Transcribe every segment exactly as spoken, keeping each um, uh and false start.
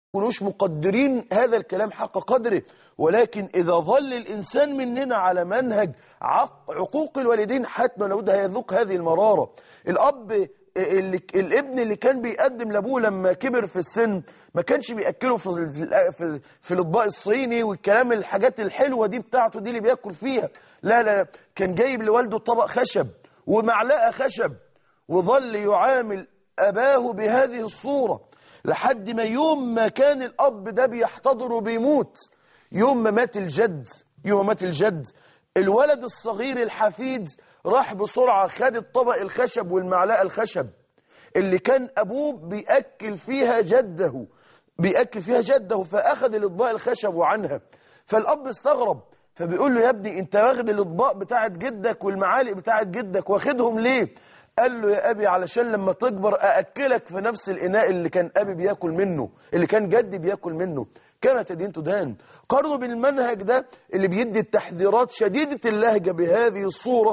يكونوش مقدرين هذا الكلام حق قدره، ولكن إذا ظل الإنسان مننا على منهج عقوق الوالدين حتما لابد هيذوق هذه المرارة. الأب اللي الابن اللي كان بيقدم لابوه لما كبر في السن ما كانش بيأكله في في, في الأطباق الصيني والكلام الحاجات الحلوة دي بتاعته دي اللي بياكل فيها، لا لا كان جايب لوالده طبق خشب ومعلقة خشب، وظل يعامل أباه بهذه الصورة لحد ما يوم ما كان الأب ده بيحتضر وبيموت، يوم ما مات الجد يوم ما مات الجد الولد الصغير الحفيد راح بسرعة خد الطبق الخشب والمعلقة الخشب اللي كان أبوه بيأكل فيها جده بيأكل فيها جده فأخذ الأطباق الخشب وعنها. فالأب استغرب فبيقول له يا ابني أنت واخد الأطباق بتاعت جدك والمعالق بتاعت جدك واخدهم ليه؟ قال له يا أبي علشان لما تكبر أأكلك في نفس الإناء اللي كان أبي بيأكل منه اللي كان جدي بيأكل منه. كما تدين تدان. قارنوا بالمنهج ده اللي بيدي التحذيرات شديدة اللهجة بهذه الصورة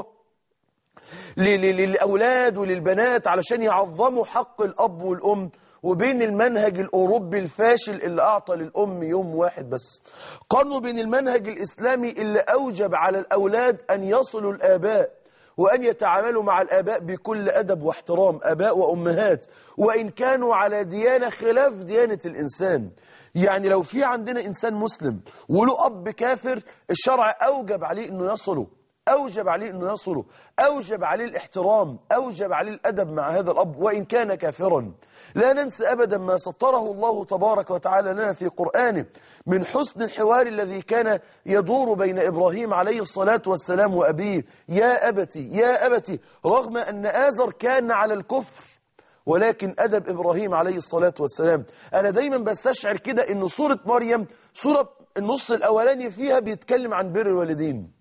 للأولاد وللبنات علشان يعظموا حق الأب والأم، وبين المنهج الأوروبي الفاشل اللي أعطى للأم يوم واحد بس. قارنوا بين المنهج الإسلامي اللي أوجب على الأولاد أن يصلوا الآباء وأن يتعاملوا مع الآباء بكل أدب واحترام، آباء وأمهات، وإن كانوا على ديانة خلاف ديانة الإنسان. يعني لو في عندنا إنسان مسلم وله أب كافر الشرع أوجب عليه أنه يصله أوجب عليه أنه يصله أوجب عليه الاحترام، أوجب عليه الأدب مع هذا الأب وإن كان كافرا. لا ننسى أبدا ما سطره الله تبارك وتعالى لنا في قرآنه من حسن الحوار الذي كان يدور بين إبراهيم عليه الصلاة والسلام وأبيه. يا أبتي يا أبتي، رغم أن آزر كان على الكفر ولكن أدب إبراهيم عليه الصلاة والسلام. أنا دايما بستشعر كده أن سورة مريم سورة النص الأولاني فيها بيتكلم عن بر الوالدين،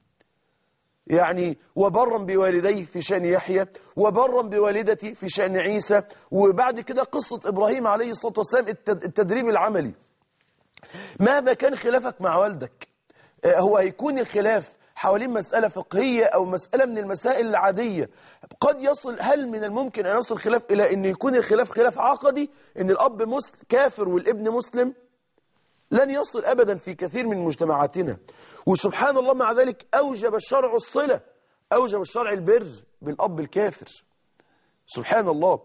يعني وبرا بوالديه في شأن يحيى وبرا بوالدتي في شأن عيسى، وبعد كده قصة إبراهيم عليه الصلاة والسلام التدريب العملي. مهما كان خلافك مع والدك هو هيكون الخلاف حوالين مسألة فقهية أو مسألة من المسائل العادية، قد يصل هل من الممكن أن يصل خلاف إلى أن يكون الخلاف خلاف عقدي أن الأب مسلم كافر والابن مسلم؟ لن يصل أبدا في كثير من مجتمعاتنا. وسبحان الله مع ذلك أوجب الشرع الصلة، أوجب الشرع البر بالأب الكافر. سبحان الله.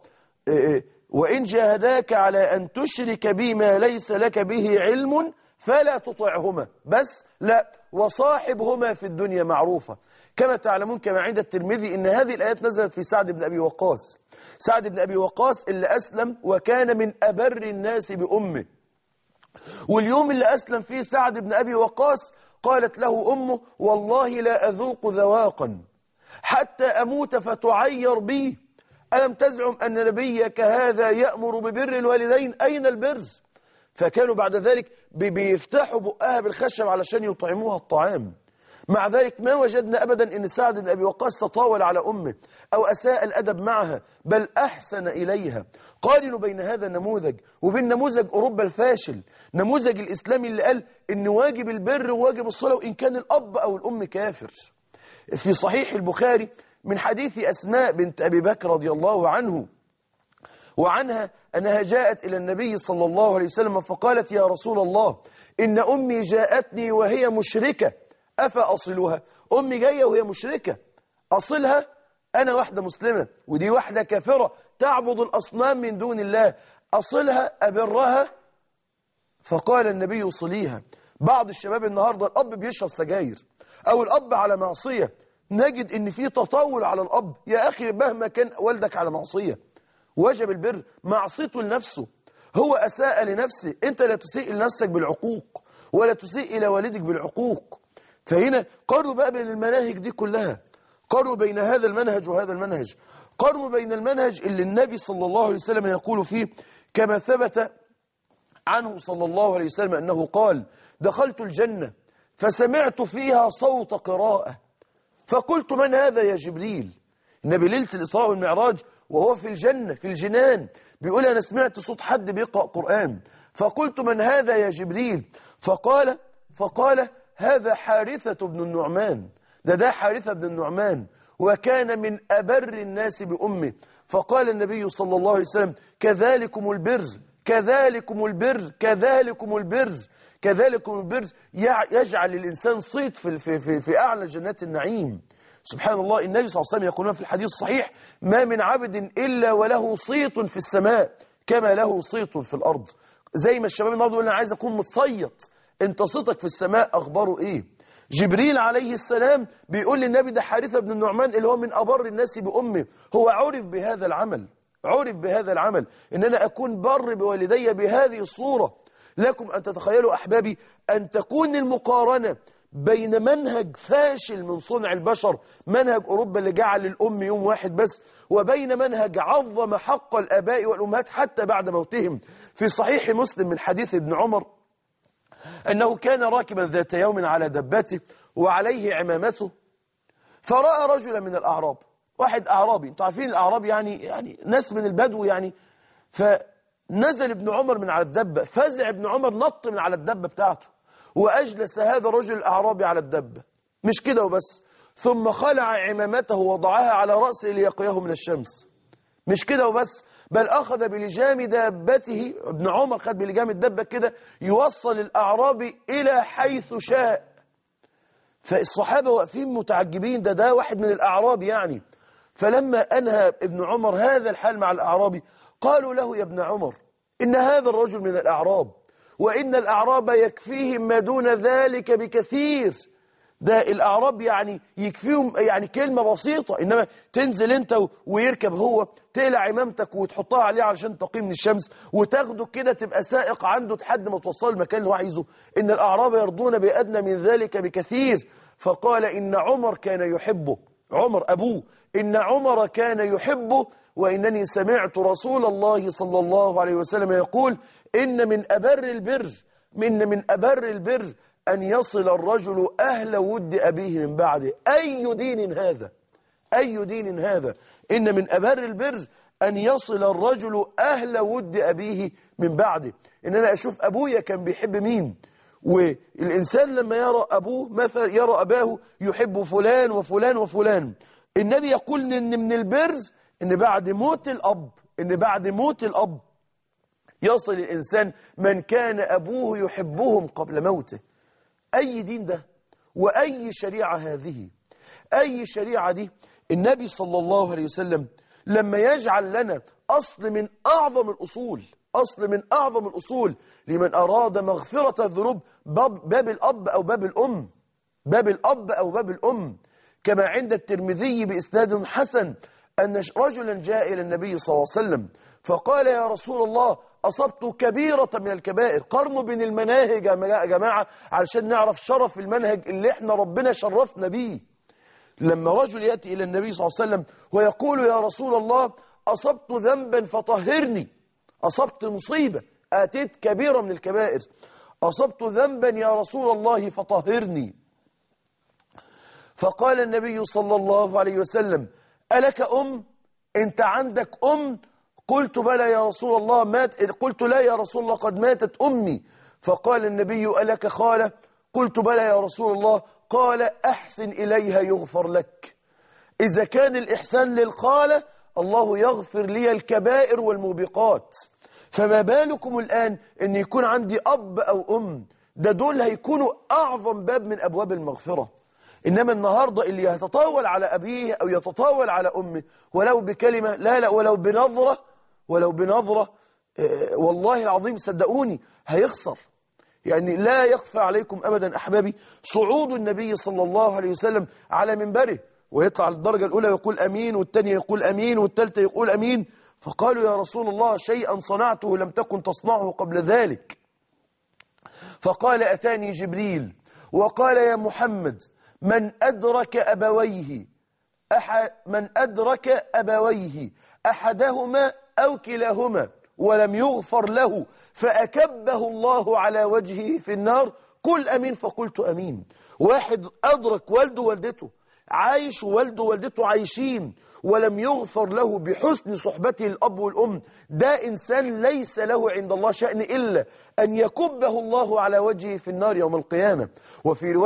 وإن جاهداك على أن تشرك بما ليس لك به علم فلا تطعهما، بس لا، وصاحبهما في الدنيا معروفة. كما تعلمون كما عند الترمذي إن هذه الآيات نزلت في سعد بن أبي وقاص. سعد بن أبي وقاص اللي أسلم وكان من أبر الناس بأمه، واليوم اللي أسلم فيه سعد بن أبي وقاص قالت له أمه والله لا أذوق ذواقا حتى أموت فتعير بي، ألم تزعم أن نبيك هذا يأمر ببر الوالدين؟ أين البر؟ فكانوا بعد ذلك بيفتحوا بقها بالخشب علشان يطعموها الطعام. مع ذلك ما وجدنا أبدا أن سعد بن أبي وقاص تطاول على أمه أو أساء الأدب معها، بل أحسن إليها. قارنوا بين هذا النموذج وبين نموذج أوروبا الفاشل، نموذج الإسلامي اللي قال إن واجب البر وواجب الصلاة وإن كان الأب أو الأم كافر. في صحيح البخاري من حديث أسماء بنت أبي بكر رضي الله عنه وعنها أنها جاءت إلى النبي صلى الله عليه وسلم فقالت يا رسول الله إن أمي جاءتني وهي مشركة أفأصلها؟ أمي جاية وهي مشركة، أصلها؟ أنا واحدة مسلمة ودي واحدة كافرة تعبد الأصنام من دون الله، أصلها أبرها؟ فقال النبي صليها. بعض الشباب النهاردة الأب بيشرب سجاير أو الأب على معصية، نجد إن في تطاول على الأب. يا أخي مهما كان والدك على معصية وجب البر، معصيته لنفسه، هو أساء لنفسه، أنت لا تسيء لنفسك بالعقوق ولا تسيء إلى والدك بالعقوق. فهنا قارنوا بقى بين المناهج دي كلها، قارنوا بين هذا المنهج وهذا المنهج، قارنوا بين المنهج اللي النبي صلى الله عليه وسلم يقول فيه كما ثبت عنه صلى الله عليه وسلم أنه قال دخلت الجنة فسمعت فيها صوت قراءة فقلت من هذا يا جبريل؟ النبي ليلة الإسراء والمعراج وهو في الجنة في الجنان بيقول أنا سمعت صوت حد بيقرأ قرآن، فقلت من هذا يا جبريل؟ فقال فقال هذا حارثة بن النعمان، ده ده حارثة بن النعمان وكان من أبر الناس بأمه. فقال النبي صلى الله عليه وسلم كذلكم البر كذلكم البر كذلكم البر كذلكم البر يجعل الإنسان صيت في, في, في, في أعلى جنات النعيم. سبحان الله، النبي صلى الله عليه وسلم يقولون في الحديث الصحيح: ما من عبد إلا وله صيت في السماء كما له صيت في الأرض. زي ما الشباب النهارده يقول أنا عايز أكون متصيط، أنت صيتك في السماء أخباره إيه؟ جبريل عليه السلام بيقول للنبي ده حارثة بن النعمان اللي هو من أبر الناس بأمه، هو عرف بهذا العمل، عرف بهذا العمل إن أنا أكون بر بوالدي بهذه الصورة. لكم أن تتخيلوا أحبابي أن تكون المقارنة بين منهج فاشل من صنع البشر، منهج أوروبا اللي جعل الأم يوم واحد بس، وبين منهج عظم حق الآباء والأمهات حتى بعد موتهم. في صحيح مسلم من حديث ابن عمر أنه كان راكبا ذات يوم على دبته وعليه عمامته، فرأى رجلا من الأعراب، واحد أعرابي، انتوا عارفين الأعراب يعني يعني ناس من البدو يعني. فنزل ابن عمر من على الدبة، فزع ابن عمر، نط من على الدبة بتاعته وأجلس هذا الرجل الأعرابي على الدبة. مش كده وبس، ثم خلع عمامته وضعها على رأسه ليقيه من الشمس. مش كده وبس، بل أخذ بلجام دابته، ابن عمر خد بلجام الدبة كده يوصل الأعرابي إلى حيث شاء. فالصحابة واقفين متعجبين، ده ده واحد من الأعراب يعني. فلما أنهى ابن عمر هذا الحال مع الأعرابي قالوا له: يا ابن عمر، إن هذا الرجل من الأعراب، وإن الأعراب يكفيهم ما دون ذلك بكثير. ده الأعراب يعني يكفيهم يعني كلمة بسيطة، إنما تنزل أنت ويركب هو، تقلع عمامتك وتحطها عليه علشان تقي من الشمس وتاخده كده تبقى سائق عنده لحد ما توصل المكان اللي هو عايزه. إن الأعراب يرضون بأدنى من ذلك بكثير. فقال: إن عمر كان يحبه، عمر أبوه، إن عمر كان يحبه، وإنني سمعت رسول الله صلى الله عليه وسلم يقول: إن من أبر البر إن من أبر البر أن يصل الرجل أهل ود أبيه من بعده. أي دين هذا؟ أي دين هذا؟ إن من أبر البر أن يصل الرجل أهل ود أبيه من بعده. إن أنا أشوف أبويا كان بيحب مين، والإنسان لما يرى أبوه مثلا يرى أباه يحب فلان وفلان وفلان. النبي يقول إن من البر إن بعد موت الأب إن بعد موت الأب يصل الإنسان من كان أبوه يحبهم قبل موته. أي دين ده؟ وأي شريعة هذه؟ أي شريعة دي؟ النبي صلى الله عليه وسلم لما يجعل لنا أصل من أعظم الأصول، أصل من أعظم الأصول لمن أراد مغفرة الذنوب، باب, باب الأب أو باب الأم، باب الأب أو باب الأم. كما عند الترمذي بإسناد حسن أن رجلا جاء إلى النبي صلى الله عليه وسلم فقال: يا رسول الله، أصبت كبيرة من الكبائر. قارنوا بين المناهج يا جماعة علشان نعرف شرف المنهج اللي احنا ربنا شرفنا بيه. لما رجل يأتي إلى النبي صلى الله عليه وسلم ويقول: يا رسول الله، أصبت ذنبا فطهرني، أصبت مصيبة، آتيت كبيرة من الكبائر، أصبت ذنبا يا رسول الله فطهرني. فقال النبي صلى الله عليه وسلم: ألك أم؟ أنت عندك أم؟ قلت: بلى يا رسول الله، مات. قلت: لا يا رسول الله، قد ماتت أمي. فقال النبي: ألك خالة؟ قلت: بلى يا رسول الله. قال: أحسن إليها يغفر لك. إذا كان الإحسان للخالة، الله يغفر لي الكبائر والموبقات، فما بالكم الآن أن يكون عندي أب أو أم؟ ده دول هيكونوا أعظم باب من أبواب المغفرة. إنما النهاردة اللي يتطاول على أبيه أو يتطاول على أمه ولو بكلمة، لا لا ولو بنظرة، ولو بنظرة، آه والله العظيم صدقوني هيخسر. يعني لا يخفى عليكم أبدا أحبابي صعود النبي صلى الله عليه وسلم على منبره ويطلع الدرجة الأولى يقول أمين، والثانية يقول أمين، والثالثة يقول أمين. فقالوا: يا رسول الله، شيئا صنعته لم تكن تصنعه قبل ذلك. فقال: أتاني جبريل وقال: يا محمد، من أدرك أبويه أح من أدرك أبويه أحدهما أو كلاهما ولم يغفر له فأكبه الله على وجهه في النار، قل أمين. فقلت أمين. واحد أدرك والده والدته عايش، ووالده ووالدته عايشين، ولم يغفر له بحسن صحبته الأب والأم، ده إنسان ليس له عند الله شأن إلا أن يكبه الله على وجهه في النار يوم القيامة. وفي